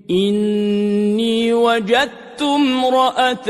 إني وجدت امرأة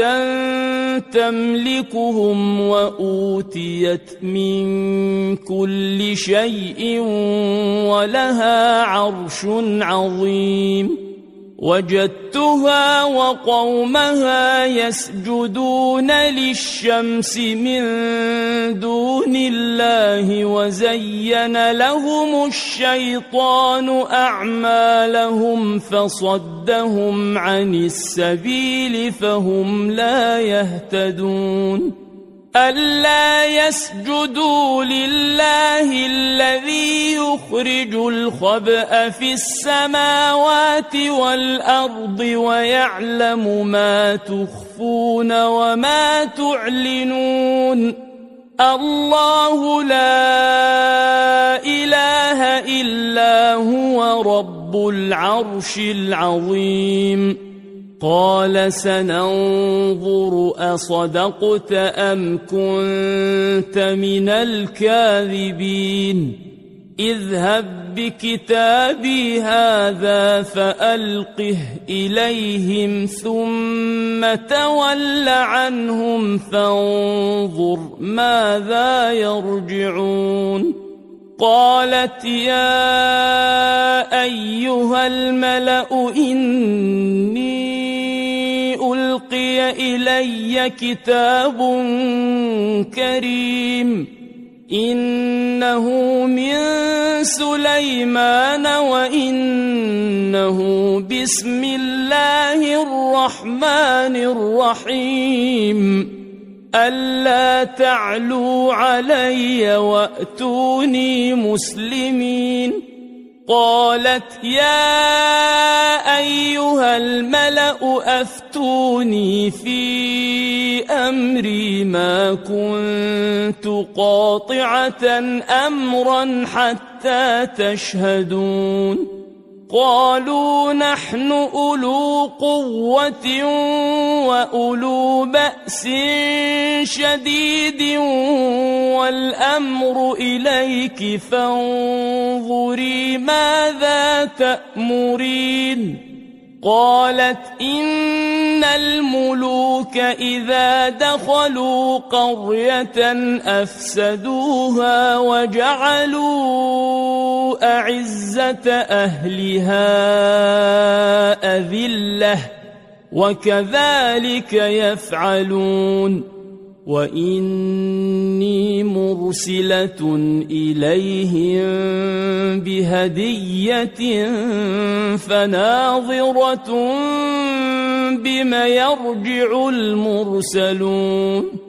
تملكهم وأوتيت من كل شيء ولها عرش عظيم وجدتها وقومها يسجدون للشمس من دون الله وزين لهم الشيطان أعمالهم فصدهم عن السبيل فهم لا يهتدون ألا يسجدوا لله الذي يخرج الخبأ في السماوات والأرض ويعلم ما تخفون وما تعلنون الله لا إله إلا هو رب العرش العظيم قال سننظر أصدقت أم كنت من الكاذبين اذهب بكتابي هذا فألقه إليهم ثم تول عنهم فانظر ماذا يرجعون قالت يا أيها الملأ إني ألقي إلي كتاب كريم إنه من سليمان وإنه بسم الله الرحمن الرحيم ألا تعلوا علي وأتوني مسلمين قالت يا أيها الملأ أفتوني في أمري ما كنت قاطعة أمرا حتى تشهدون قالوا نحن أولو قوة وأولو بأس شديد والأمر إليك فانظري ماذا تأمرين قالت إن الملوك إذا دخلوا قرية أفسدوها وجعلوا أعزة أهلها أذلة وكذلك يفعلون وإني مرسلة إليهم بهدية فناظرة بم يرجع المرسلون